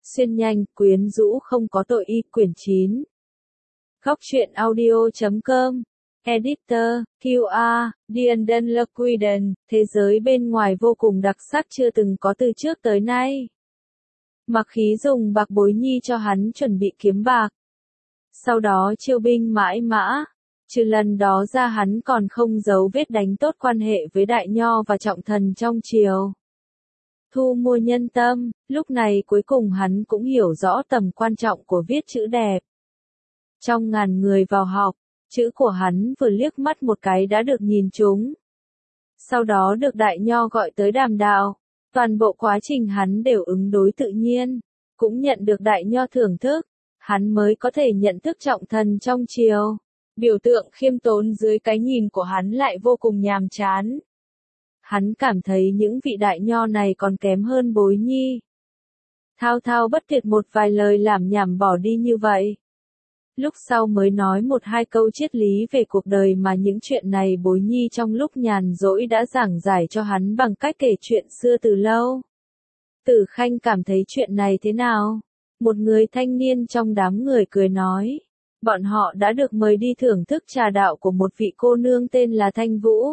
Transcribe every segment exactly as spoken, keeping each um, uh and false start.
Xuyên nhanh, quyến rũ không có tội y quyển chín. Góc truyện audio chấm com. Editor, quy a, Dienden Lequiden, thế giới bên ngoài vô cùng đặc sắc chưa từng có từ trước tới nay. Mặc Khí dùng bạc bối nhi cho hắn chuẩn bị kiếm bạc. Sau đó chiêu binh mãi mã. Trừ lần đó ra hắn còn không giấu vết đánh tốt quan hệ với đại nho và trọng thần trong triều. Thu mua nhân tâm, lúc này cuối cùng hắn cũng hiểu rõ tầm quan trọng của viết chữ đẹp. Trong ngàn người vào học, chữ của hắn vừa liếc mắt một cái đã được nhìn trúng. Sau đó được đại nho gọi tới đàm đạo, toàn bộ quá trình hắn đều ứng đối tự nhiên, cũng nhận được đại nho thưởng thức, hắn mới có thể nhận thức trọng thần trong triều. Biểu tượng khiêm tốn dưới cái nhìn của hắn lại vô cùng nhàm chán. Hắn cảm thấy những vị đại nho này còn kém hơn Bối Nhi. Thao thao bất tuyệt một vài lời lảm nhảm bỏ đi như vậy. Lúc sau mới nói một hai câu triết lý về cuộc đời mà những chuyện này Bối Nhi trong lúc nhàn rỗi đã giảng giải cho hắn bằng cách kể chuyện xưa từ lâu. Tử Khanh cảm thấy chuyện này thế nào? Một người thanh niên trong đám người cười nói. Bọn họ đã được mời đi thưởng thức trà đạo của một vị cô nương tên là Thanh Vũ.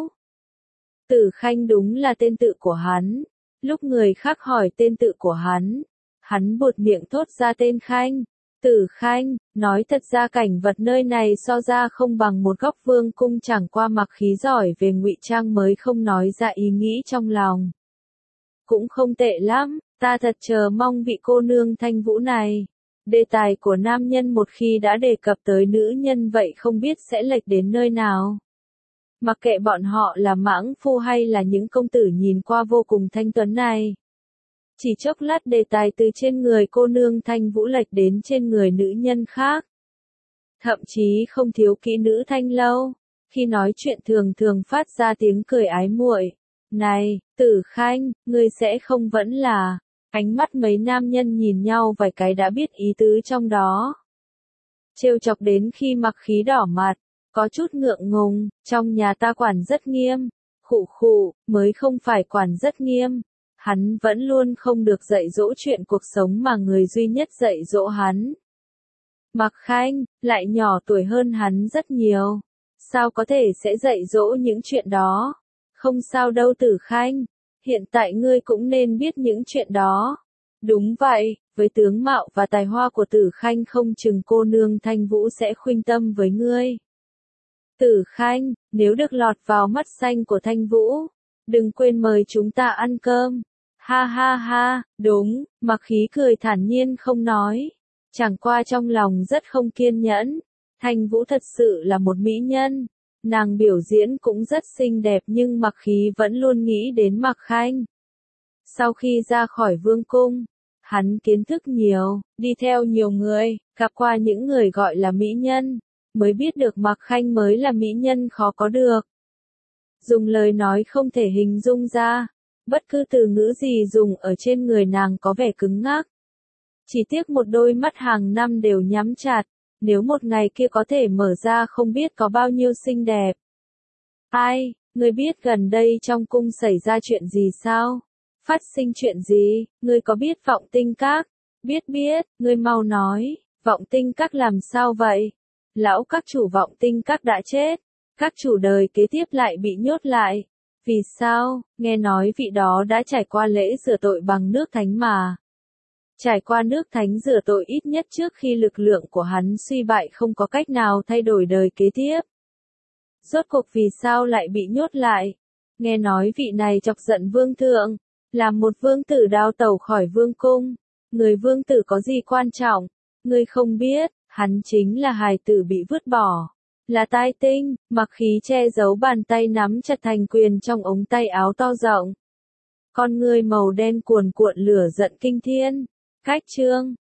Tử Khanh đúng là tên tự của hắn. Lúc người khác hỏi tên tự của hắn, hắn buột miệng thốt ra tên Khanh. Tử Khanh, nói thật ra cảnh vật nơi này so ra không bằng một góc vương cung, chẳng qua Mặc Khí giỏi về ngụy trang mới không nói ra ý nghĩ trong lòng. Cũng không tệ lắm, ta thật chờ mong vị cô nương Thanh Vũ này. Đề tài của nam nhân một khi đã đề cập tới nữ nhân vậy không biết sẽ lệch đến nơi nào. Mặc kệ bọn họ là mãng phu hay là những công tử nhìn qua vô cùng thanh tuấn này. Chỉ chốc lát đề tài từ trên người cô nương Thanh Vũ lệch đến trên người nữ nhân khác. Thậm chí không thiếu kỹ nữ Thanh Lâu, khi nói chuyện thường thường phát ra tiếng cười ái muội. Này, Tử Khanh, ngươi sẽ không vẫn là... Ánh mắt mấy nam nhân nhìn nhau vài cái đã biết ý tứ trong đó. Trêu chọc đến khi Mặc Khí đỏ mặt, có chút ngượng ngùng, trong nhà ta quản rất nghiêm, khụ khụ, mới không phải quản rất nghiêm. Hắn vẫn luôn không được dạy dỗ chuyện cuộc sống mà người duy nhất dạy dỗ hắn. Mặc Khanh, lại nhỏ tuổi hơn hắn rất nhiều. Sao có thể sẽ dạy dỗ những chuyện đó? Không sao đâu Tử Khanh. Hiện tại ngươi cũng nên biết những chuyện đó. Đúng vậy, với tướng mạo và tài hoa của Tử Khanh không chừng cô nương Thanh Vũ sẽ khuynh tâm với ngươi. Tử Khanh, nếu được lọt vào mắt xanh của Thanh Vũ, đừng quên mời chúng ta ăn cơm. Ha ha ha, đúng, Mặc Khí cười thản nhiên không nói. Chẳng qua trong lòng rất không kiên nhẫn. Thanh Vũ thật sự là một mỹ nhân. Nàng biểu diễn cũng rất xinh đẹp nhưng Mặc Khí vẫn luôn nghĩ đến Mặc Khanh. Sau khi ra khỏi vương cung, hắn kiến thức nhiều, đi theo nhiều người, gặp qua những người gọi là mỹ nhân, mới biết được Mặc Khanh mới là mỹ nhân khó có được. Dùng lời nói không thể hình dung ra, bất cứ từ ngữ gì dùng ở trên người nàng có vẻ cứng ngắc. Chỉ tiếc một đôi mắt hàng năm đều nhắm chặt. Nếu một ngày kia có thể mở ra không biết có bao nhiêu xinh đẹp. Ai, ngươi biết gần đây trong cung xảy ra chuyện gì sao? Phát sinh chuyện gì? Ngươi có biết Vọng Tinh Các? Biết biết, ngươi mau nói, Vọng Tinh Các làm sao vậy? Lão các chủ Vọng Tinh Các đã chết. Các chủ đời kế tiếp lại bị nhốt lại. Vì sao? Nghe nói vị đó đã trải qua lễ rửa tội bằng nước thánh mà. Trải qua nước thánh rửa tội ít nhất trước khi lực lượng của hắn suy bại không có cách nào thay đổi đời kế tiếp. Rốt cuộc vì sao lại bị nhốt lại? Nghe nói vị này chọc giận vương thượng, làm một vương tử đao tẩu khỏi vương cung. Người vương tử có gì quan trọng? Ngươi không biết, hắn chính là hài tử bị vứt bỏ. Là Tai Tinh. Mặc Khí che giấu bàn tay nắm chặt thành quyền trong ống tay áo to rộng. Con ngươi màu đen cuồn cuộn lửa giận kinh thiên. Cách chương